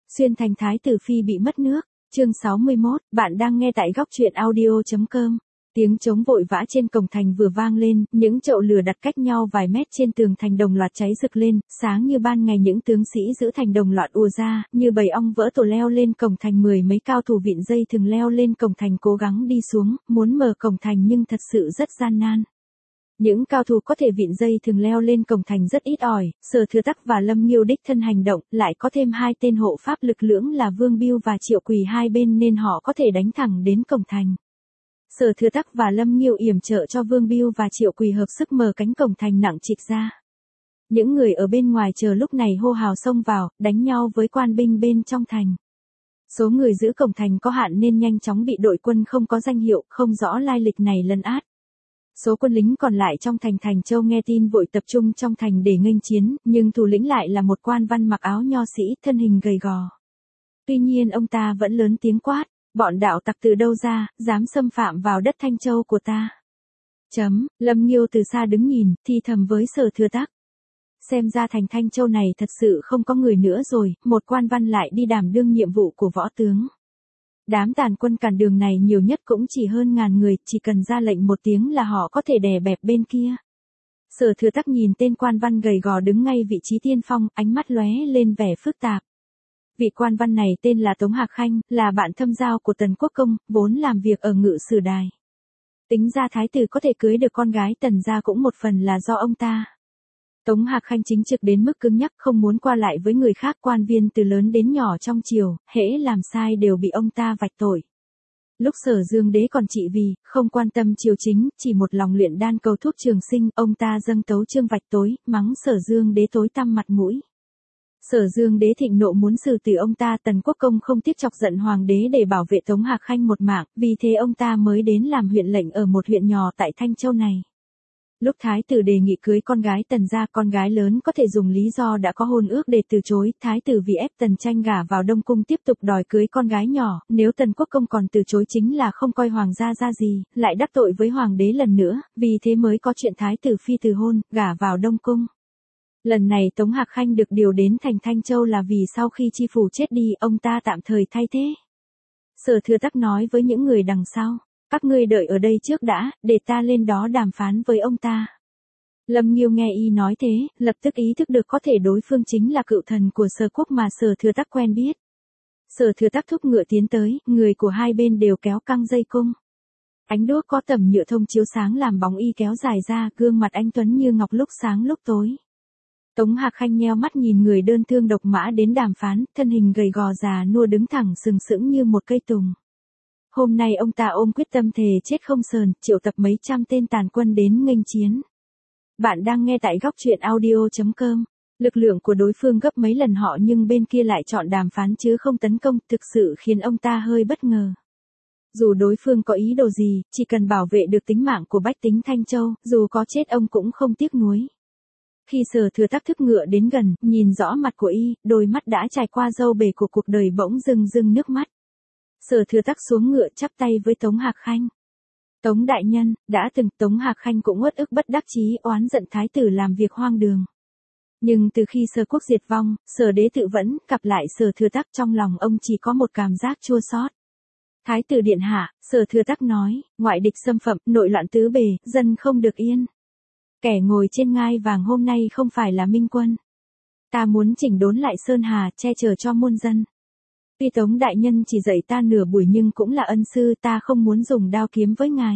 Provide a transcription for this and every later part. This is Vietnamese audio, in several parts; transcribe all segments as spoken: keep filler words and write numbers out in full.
Xuyên thành thái tử phi bị mất nước, chương sáu mươi mốt, bạn đang nghe tại góc truyện audio.com. Tiếng trống vội vã trên cổng thành vừa vang lên, những chậu lửa đặt cách nhau vài mét trên tường thành đồng loạt cháy rực lên, sáng như ban ngày những tướng sĩ giữ thành đồng loạt ùa ra, như bầy ong vỡ tổ leo lên cổng thành. Mười mấy cao thủ vịn dây thường leo lên cổng thành cố gắng đi xuống, muốn mở cổng thành nhưng thật sự rất gian nan. Những cao thủ có thể vịn dây thường leo lên cổng thành rất ít ỏi, Sở Thừa Tắc và Lâm Nghiêu đích thân hành động, lại có thêm hai tên hộ pháp lực lưỡng là Vương Bưu và Triệu Quỳ hai bên nên họ có thể đánh thẳng đến cổng thành. Sở Thừa Tắc và Lâm Nghiêu yểm trợ cho Vương Bưu và Triệu Quỳ hợp sức mở cánh cổng thành nặng trịch ra. Những người ở bên ngoài chờ lúc này hô hào xông vào, đánh nhau với quan binh bên trong thành. Số người giữ cổng thành có hạn nên nhanh chóng bị đội quân không có danh hiệu, không rõ lai lịch này lấn át. Số quân lính còn lại trong thành Thành Châu nghe tin vội tập trung trong thành để nghênh chiến, nhưng thủ lĩnh lại là một quan văn mặc áo nho sĩ, thân hình gầy gò. Tuy nhiên ông ta vẫn lớn tiếng quát, bọn đạo tặc từ đâu ra, dám xâm phạm vào đất Thanh Châu của ta. Chấm, Lâm Nghiêu từ xa đứng nhìn, thì thầm với Sở Thừa Tắc. Xem ra thành Thanh Châu này thật sự không có người nữa rồi, một quan văn lại đi đảm đương nhiệm vụ của võ tướng. Đám tàn quân cản đường này nhiều nhất cũng chỉ hơn ngàn người, chỉ cần ra lệnh một tiếng là họ có thể đè bẹp bên kia. Sở Thừa Tắc nhìn tên quan văn gầy gò đứng ngay vị trí tiên phong, ánh mắt lóe lên vẻ phức tạp. Vị quan văn này tên là Tống Hạc Khanh, là bạn thâm giao của Tần Quốc Công, vốn làm việc ở Ngự Sử Đài. Tính ra thái tử có thể cưới được con gái Tần gia cũng một phần là do ông ta. Tống Hạc Khanh chính trực đến mức cứng nhắc, không muốn qua lại với người khác. Quan viên từ lớn đến nhỏ trong triều, hễ làm sai đều bị ông ta vạch tội. Lúc Sở Dương Đế còn trị vì, không quan tâm triều chính, chỉ một lòng luyện đan cầu thuốc trường sinh, ông ta dâng tấu chương vạch tối, mắng Sở Dương Đế tối tăm mặt mũi. Sở Dương Đế thịnh nộ muốn xử tử ông ta. Tần Quốc Công không tiếc chọc giận hoàng đế để bảo vệ Tống Hạc Khanh một mạng, vì thế ông ta mới đến làm huyện lệnh ở một huyện nhỏ tại Thanh Châu này. Lúc thái tử đề nghị cưới con gái Tần gia, con gái lớn có thể dùng lý do đã có hôn ước để từ chối, thái tử vì ép Tần Tranh gả vào Đông Cung tiếp tục đòi cưới con gái nhỏ, nếu Tần Quốc Công còn từ chối chính là không coi hoàng gia ra gì, lại đắc tội với hoàng đế lần nữa, vì thế mới có chuyện thái tử phi từ hôn, gả vào Đông Cung. Lần này Tống Hạc Khanh được điều đến thành Thanh Châu là vì sau khi chi phủ chết đi, ông ta tạm thời thay thế. Sở Thừa Tắc nói với những người đằng sau. Các ngươi đợi ở đây trước đã, để ta lên đó đàm phán với ông ta. Lâm Nghiêu nghe y nói thế, lập tức ý thức được có thể đối phương chính là cựu thần của Sở Quốc mà Sở Thừa Tắc quen biết. Sở Thừa Tắc thúc ngựa tiến tới, người của hai bên đều kéo căng dây cung. Ánh đuốc có tầm nhựa thông chiếu sáng làm bóng y kéo dài ra, gương mặt anh tuấn như ngọc lúc sáng lúc tối. Tống Hạc Khanh nheo mắt nhìn người đơn thương độc mã đến đàm phán, thân hình gầy gò già nua đứng thẳng sừng sững như một cây tùng. Hôm nay ông ta ôm quyết tâm thề chết không sờn, triệu tập mấy trăm tên tàn quân đến nghênh chiến. Bạn đang nghe tại góc truyện audio.com. Lực lượng của đối phương gấp mấy lần họ nhưng bên kia lại chọn đàm phán chứ không tấn công, thực sự khiến ông ta hơi bất ngờ. Dù đối phương có ý đồ gì, chỉ cần bảo vệ được tính mạng của bách tính Thanh Châu, dù có chết ông cũng không tiếc nuối. Khi Sở Thừa Tắc thức ngựa đến gần, nhìn rõ mặt của y, đôi mắt đã trải qua dâu bể của cuộc đời bỗng rưng rưng nước mắt. Sở Thừa Tắc xuống ngựa chắp tay với Tống Hạc Khanh. Tống đại nhân, đã từng Tống Hạc Khanh cũng uất ức bất đắc chí oán giận thái tử làm việc hoang đường. Nhưng từ khi Sở Quốc diệt vong, Sở Đế tự vẫn, cặp lại Sở Thừa Tắc trong lòng ông chỉ có một cảm giác chua xót. Thái tử điện hạ, Sở Thừa Tắc nói, ngoại địch xâm phạm, nội loạn tứ bề, dân không được yên. Kẻ ngồi trên ngai vàng hôm nay không phải là Minh Quân. Ta muốn chỉnh đốn lại Sơn Hà, che chở cho muôn dân. Tuy Tống đại nhân chỉ dạy ta nửa buổi nhưng cũng là ân sư, ta không muốn dùng đao kiếm với ngài.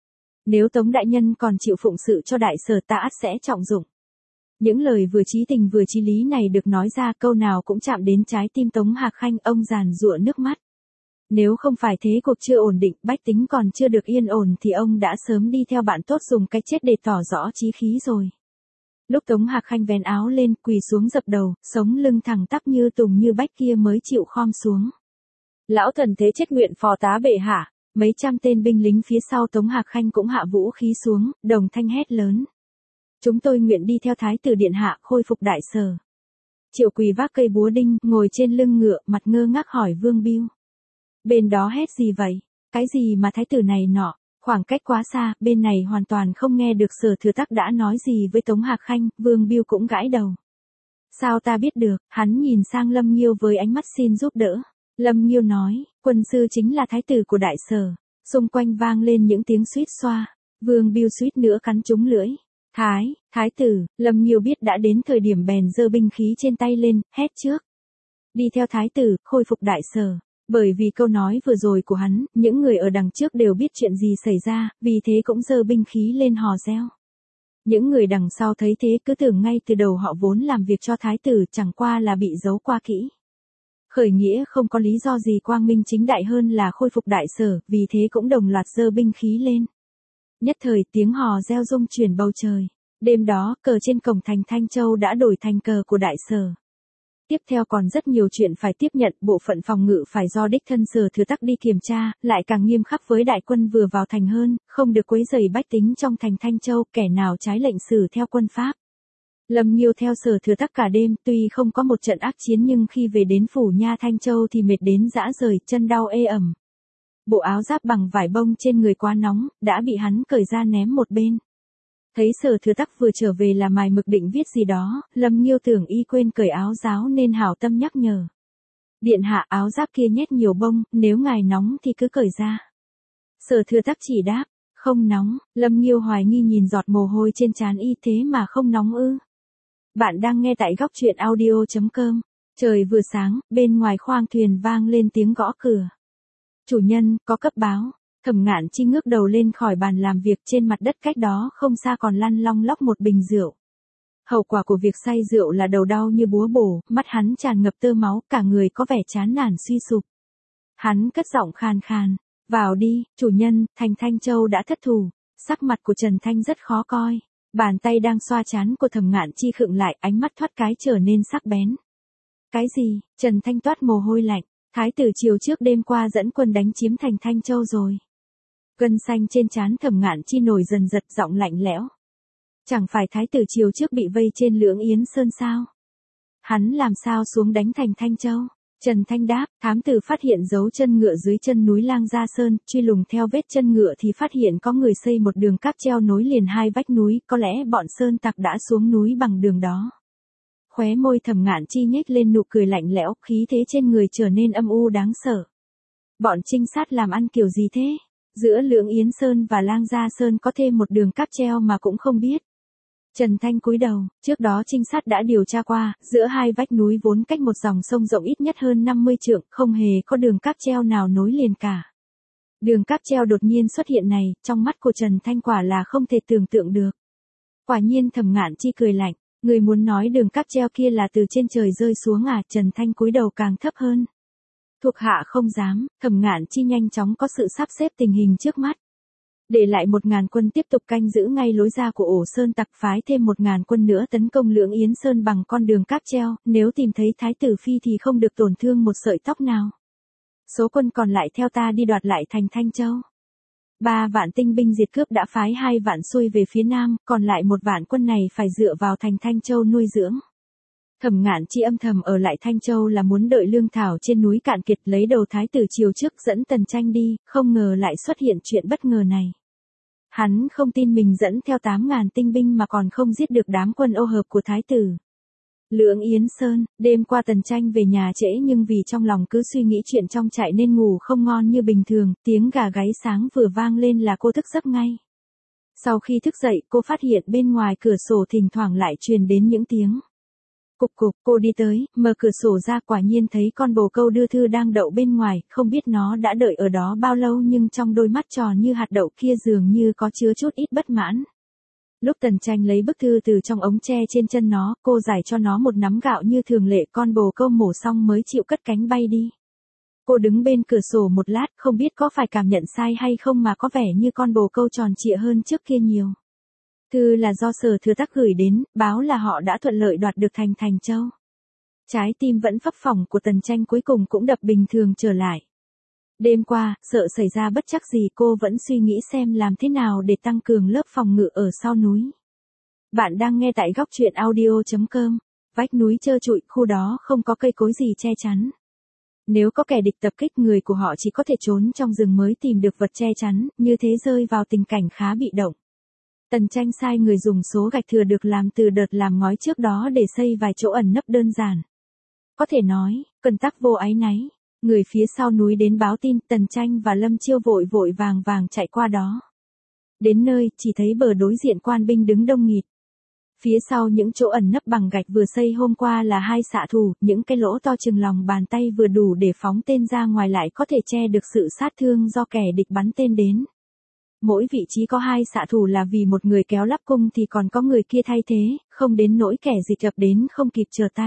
Nếu Tống đại nhân còn chịu phụng sự cho đại sở ta ắt sẽ trọng dụng. Những lời vừa chí tình vừa chí lý này được nói ra, câu nào cũng chạm đến trái tim Tống Hạc Khanh, ông giàn giụa nước mắt. Nếu không phải thế cuộc chưa ổn định, bách tính còn chưa được yên ổn thì ông đã sớm đi theo bạn tốt dùng cái chết để tỏ rõ chí khí rồi. Lúc Tống Hạc Khanh vén áo lên, quỳ xuống dập đầu, sống lưng thẳng tắp như tùng như bách kia mới chịu khom xuống. Lão thần thế chết nguyện phò tá bệ hạ. Mấy trăm tên binh lính phía sau Tống Hạc Khanh cũng hạ vũ khí xuống, đồng thanh hét lớn. Chúng tôi nguyện đi theo thái tử điện hạ khôi phục đại sở. Triệu Quỳ vác cây búa đinh, ngồi trên lưng ngựa, mặt ngơ ngác hỏi Vương Bưu. Bên đó hét gì vậy? Cái gì mà thái tử này nọ? Khoảng cách quá xa, bên này hoàn toàn không nghe được Sở Thừa Tắc đã nói gì với Tống Hạc Khanh, Vương Bưu cũng gãi đầu. Sao ta biết được, hắn nhìn sang Lâm Nghiêu với ánh mắt xin giúp đỡ. Lâm Nghiêu nói, quân sư chính là thái tử của đại sở. Xung quanh vang lên những tiếng suýt xoa. Vương Biêu suýt nữa cắn trúng lưỡi. Thái, thái tử, Lâm Nghiêu biết đã đến thời điểm bèn giơ binh khí trên tay lên, hét trước. Đi theo thái tử, khôi phục đại sở. Bởi vì câu nói vừa rồi của hắn, những người ở đằng trước đều biết chuyện gì xảy ra, vì thế cũng giơ binh khí lên hò reo. Những người đằng sau thấy thế cứ tưởng ngay từ đầu họ vốn làm việc cho thái tử, chẳng qua là bị giấu qua kỹ. Khởi nghĩa không có lý do gì quang minh chính đại hơn là khôi phục đại sở, vì thế cũng đồng loạt giơ binh khí lên. Nhất thời tiếng hò reo rung chuyển bầu trời. Đêm đó, cờ trên cổng thành Thanh Châu đã đổi thành cờ của đại sở. Tiếp theo còn rất nhiều chuyện phải tiếp nhận, bộ phận phòng ngự phải do đích thân Sở Thừa Tắc đi kiểm tra, lại càng nghiêm khắc với đại quân vừa vào thành hơn, không được quấy rầy bách tính trong thành Thanh Châu, kẻ nào trái lệnh xử theo quân pháp. Lâm Nghiêu theo Sở Thừa Tắc cả đêm, tuy không có một trận ác chiến nhưng khi về đến phủ nha Thanh Châu thì mệt đến rã rời, chân đau ê ẩm. Bộ áo giáp bằng vải bông trên người quá nóng, đã bị hắn cởi ra ném một bên. Thấy Sở Thừa Tắc vừa trở về là mài mực định viết gì đó, Lâm Nghiêu tưởng y quên cởi áo giáo nên hảo tâm nhắc nhở. Điện hạ, áo giáp kia nhét nhiều bông, nếu ngài nóng thì cứ cởi ra. Sở Thừa Tắc chỉ đáp, không nóng. Lâm Nghiêu hoài nghi nhìn giọt mồ hôi trên trán y, thế mà không nóng ư? Bạn đang nghe tại góc truyện audio chấm com. Trời vừa sáng, bên ngoài khoang thuyền vang lên tiếng gõ cửa. Chủ nhân, có cấp báo. Thẩm Ngạn Chi ngước đầu lên khỏi bàn làm việc, trên mặt đất cách đó không xa còn lăn long lóc một bình rượu. Hậu quả của việc say rượu là đầu đau như búa bổ, mắt hắn tràn ngập tơ máu, cả người có vẻ chán nản suy sụp. Hắn cất giọng khàn khàn, vào đi, chủ nhân, thành Thanh Châu đã thất thủ. Sắc mặt của Trần Thanh rất khó coi. Bàn tay đang xoa trán của Thẩm Ngạn Chi khựng lại, ánh mắt thoát cái trở nên sắc bén. Cái gì? Trần Thanh toát mồ hôi lạnh. Thái tử chiều trước đêm qua dẫn quân đánh chiếm thành Thanh Châu rồi. Gân xanh trên trán Thẩm Ngạn Chi nổi dần giật, giọng lạnh lẽo. Chẳng phải thái tử chiều trước bị vây trên Lưỡng Yến Sơn sao? Hắn làm sao xuống đánh thành Thanh Châu? Trần Thanh đáp, thám tử phát hiện dấu chân ngựa dưới chân núi Lang Gia Sơn, truy lùng theo vết chân ngựa thì phát hiện có người xây một đường cáp treo nối liền hai vách núi, có lẽ bọn sơn tặc đã xuống núi bằng đường đó. Khóe môi Thẩm Ngạn Chi nhếch lên nụ cười lạnh lẽo, khí thế trên người trở nên âm u đáng sợ. Bọn trinh sát làm ăn kiểu gì thế? Giữa Lưỡng Yến Sơn và Lang Gia Sơn có thêm một đường cáp treo mà cũng không biết. Trần Thanh cúi đầu, trước đó trinh sát đã điều tra qua, giữa hai vách núi vốn cách một dòng sông rộng ít nhất hơn năm mươi trượng, không hề có đường cáp treo nào nối liền cả. Đường cáp treo đột nhiên xuất hiện này, trong mắt của Trần Thanh quả là không thể tưởng tượng được. Quả nhiên Thẩm Ngạn Chi cười lạnh, người muốn nói đường cáp treo kia là từ trên trời rơi xuống à? Trần Thanh cúi đầu càng thấp hơn. Thuộc hạ không dám. Thẩm Ngạn Chi nhanh chóng có sự sắp xếp tình hình trước mắt. Để lại một ngàn quân tiếp tục canh giữ ngay lối ra của ổ sơn tặc, phái thêm một ngàn quân nữa tấn công Lưỡng Yến Sơn bằng con đường cáp treo, nếu tìm thấy Thái tử Phi thì không được tổn thương một sợi tóc nào. Số quân còn lại theo ta đi đoạt lại thành Thanh Châu. Ba vạn tinh binh diệt cướp đã phái hai vạn xuôi về phía nam, còn lại một vạn quân này phải dựa vào thành Thanh Châu nuôi dưỡng. Thẩm Ngạn Chi âm thầm ở lại Thanh Châu là muốn đợi lương thảo trên núi cạn kiệt lấy đầu thái tử chiều trước dẫn Tần Tranh đi, không ngờ lại xuất hiện chuyện bất ngờ này. Hắn không tin mình dẫn theo tám ngàn tinh binh mà còn không giết được đám quân ô hợp của thái tử. Lưỡng Yến Sơn, đêm qua Tần Tranh về nhà trễ nhưng vì trong lòng cứ suy nghĩ chuyện trong trại nên ngủ không ngon như bình thường, tiếng gà gáy sáng vừa vang lên là cô thức giấc ngay. Sau khi thức dậy, cô phát hiện bên ngoài cửa sổ thỉnh thoảng lại truyền đến những tiếng cục cục. Cô đi tới, mở cửa sổ ra, quả nhiên thấy con bồ câu đưa thư đang đậu bên ngoài, không biết nó đã đợi ở đó bao lâu nhưng trong đôi mắt tròn như hạt đậu kia dường như có chứa chút ít bất mãn. Lúc Tần Tranh lấy bức thư từ trong ống tre trên chân nó, cô giải cho nó một nắm gạo như thường lệ, con bồ câu mổ xong mới chịu cất cánh bay đi. Cô đứng bên cửa sổ một lát, không biết có phải cảm nhận sai hay không mà có vẻ như con bồ câu tròn trịa hơn trước kia nhiều. Thư là do Sở Thừa Tắc gửi đến, báo là họ đã thuận lợi đoạt được thành Thành Châu. Trái tim vẫn phập phồng của Tần Tranh cuối cùng cũng đập bình thường trở lại. Đêm qua, sợ xảy ra bất trắc gì, cô vẫn suy nghĩ xem làm thế nào để tăng cường lớp phòng ngự ở sau núi. Bạn đang nghe tại góc truyện audio chấm com. Vách núi trơ trụi, khu đó không có cây cối gì che chắn. Nếu có kẻ địch tập kích, người của họ chỉ có thể trốn trong rừng mới tìm được vật che chắn, như thế rơi vào tình cảnh khá bị động. Tần Tranh sai người dùng số gạch thừa được làm từ đợt làm ngói trước đó để xây vài chỗ ẩn nấp đơn giản. Có thể nói, cần tắc vô áy náy. Người phía sau núi đến báo tin, Tần Tranh và Lâm Chiêu vội vội vàng vàng chạy qua đó. Đến nơi, chỉ thấy bờ đối diện quan binh đứng đông nghịt. Phía sau những chỗ ẩn nấp bằng gạch vừa xây hôm qua là hai xạ thủ, những cái lỗ to chừng lòng bàn tay vừa đủ để phóng tên ra ngoài lại có thể che được sự sát thương do kẻ địch bắn tên đến. Mỗi vị trí có hai xạ thủ là vì một người kéo lắp cung thì còn có người kia thay thế, không đến nỗi kẻ dịch ập đến không kịp trở tay.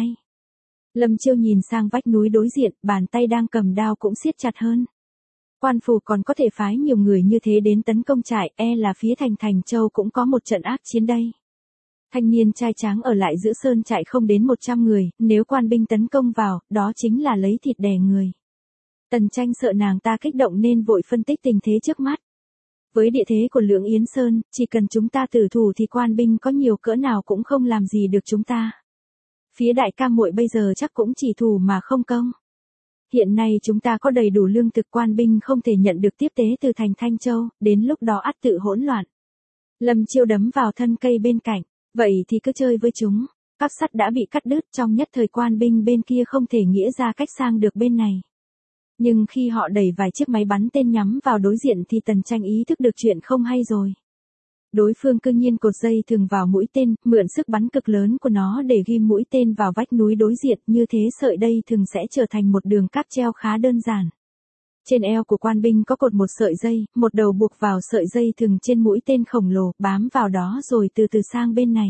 Lâm Chiêu nhìn sang vách núi đối diện, bàn tay đang cầm đao cũng siết chặt hơn. Quan phủ còn có thể phái nhiều người như thế đến tấn công trại, e là phía thành Thành Châu cũng có một trận ác chiến đây. Thanh niên trai tráng ở lại giữ sơn trại không đến một trăm người, nếu quan binh tấn công vào, đó chính là lấy thịt đè người. Tần Tranh sợ nàng ta kích động nên vội phân tích tình thế trước mắt. Với địa thế của Lưỡng Yến Sơn, chỉ cần chúng ta tử thủ thì quan binh có nhiều cỡ nào cũng không làm gì được chúng ta. Phía đại ca muội bây giờ chắc cũng chỉ thủ mà không công. Hiện nay chúng ta có đầy đủ lương thực, quan binh không thể nhận được tiếp tế từ thành Thanh Châu, đến lúc đó ắt tự hỗn loạn. Lâm Chiêu đấm vào thân cây bên cạnh, vậy thì cứ chơi với chúng. Các sắt đã bị cắt đứt, trong nhất thời quan binh bên kia không thể nghĩa ra cách sang được bên này. Nhưng khi họ đẩy vài chiếc máy bắn tên nhắm vào đối diện thì Tần Tranh ý thức được chuyện không hay rồi. Đối phương cương nhiên cột dây thừng vào mũi tên, mượn sức bắn cực lớn của nó để ghim mũi tên vào vách núi đối diện, như thế sợi dây thừng sẽ trở thành một đường cáp treo khá đơn giản. Trên eo của quan binh có cột một sợi dây, một đầu buộc vào sợi dây thừng trên mũi tên khổng lồ, bám vào đó rồi từ từ sang bên này.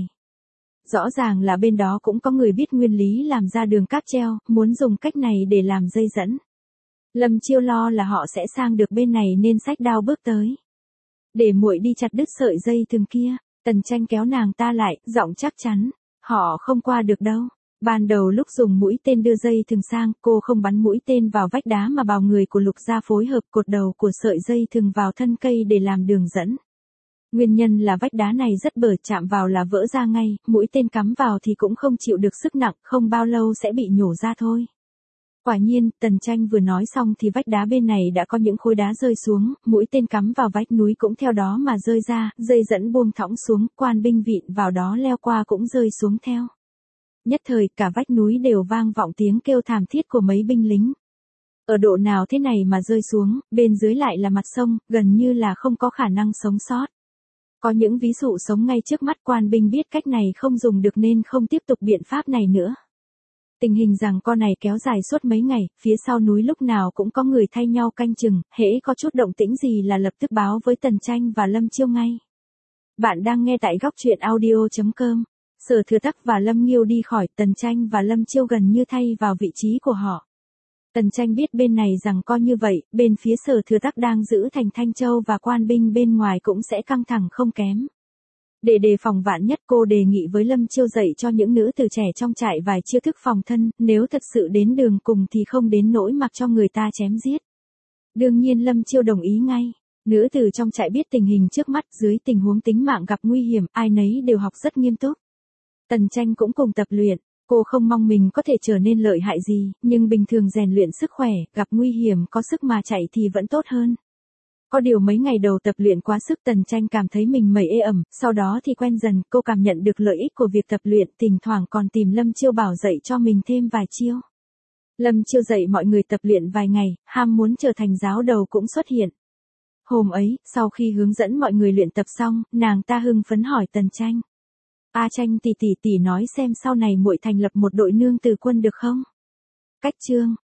Rõ ràng là bên đó cũng có người biết nguyên lý làm ra đường cáp treo, muốn dùng cách này để làm dây dẫn. Lâm Chiêu lo là họ sẽ sang được bên này nên xách đao bước tới. Để muội đi chặt đứt sợi dây thừng kia. Tần Tranh kéo nàng ta lại, giọng chắc chắn. Họ không qua được đâu. Ban đầu lúc dùng mũi tên đưa dây thừng sang, cô không bắn mũi tên vào vách đá mà vào người của Lục Gia phối hợp cột đầu của sợi dây thừng vào thân cây để làm đường dẫn. Nguyên nhân là vách đá này rất bở, chạm vào là vỡ ra ngay, mũi tên cắm vào thì cũng không chịu được sức nặng, không bao lâu sẽ bị nhổ ra thôi. Quả nhiên, Tần Tranh vừa nói xong thì vách đá bên này đã có những khối đá rơi xuống, mũi tên cắm vào vách núi cũng theo đó mà rơi ra, dây dẫn buông thõng xuống, quan binh vịn vào đó leo qua cũng rơi xuống theo. Nhất thời, cả vách núi đều vang vọng tiếng kêu thảm thiết của mấy binh lính. Ở độ nào thế này mà rơi xuống, bên dưới lại là mặt sông, gần như là không có khả năng sống sót. Có những ví dụ sống ngay trước mắt, quan binh biết cách này không dùng được nên không tiếp tục biện pháp này nữa. Tình hình rằng con này kéo dài suốt mấy ngày, phía sau núi lúc nào cũng có người thay nhau canh chừng, hễ có chút động tĩnh gì là lập tức báo với Tần Tranh và Lâm Chiêu ngay. Bạn đang nghe tại góc truyện audio chấm com. Sở Thừa Tắc và Lâm Nghiêu đi khỏi, Tần Tranh và Lâm Chiêu gần như thay vào vị trí của họ. Tần Tranh biết bên này rằng coi như vậy, bên phía Sở Thừa Tắc đang giữ thành Thanh Châu và quan binh bên ngoài cũng sẽ căng thẳng không kém. Để đề phòng vạn nhất, cô đề nghị với Lâm Chiêu dạy cho những nữ tử trẻ trong trại vài chiêu thức phòng thân, nếu thật sự đến đường cùng thì không đến nỗi mặc cho người ta chém giết. Đương nhiên Lâm Chiêu đồng ý ngay. Nữ tử trong trại biết tình hình trước mắt, dưới tình huống tính mạng gặp nguy hiểm, ai nấy đều học rất nghiêm túc. Tần Tranh cũng cùng tập luyện, cô không mong mình có thể trở nên lợi hại gì, nhưng bình thường rèn luyện sức khỏe, gặp nguy hiểm có sức mà chạy thì vẫn tốt hơn. Có điều mấy ngày đầu tập luyện quá sức, Tần Tranh cảm thấy mình mẩy ê ẩm, sau đó thì quen dần, cô cảm nhận được lợi ích của việc tập luyện, thỉnh thoảng còn tìm Lâm Chiêu bảo dạy cho mình thêm vài chiêu. Lâm Chiêu dạy mọi người tập luyện vài ngày, ham muốn trở thành giáo đầu cũng xuất hiện. Hôm ấy, sau khi hướng dẫn mọi người luyện tập xong, nàng ta hưng phấn hỏi Tần Tranh. A Tranh tỷ tỷ tỷ nói xem sau này muội thành lập một đội nương tử quân được không? Cách chương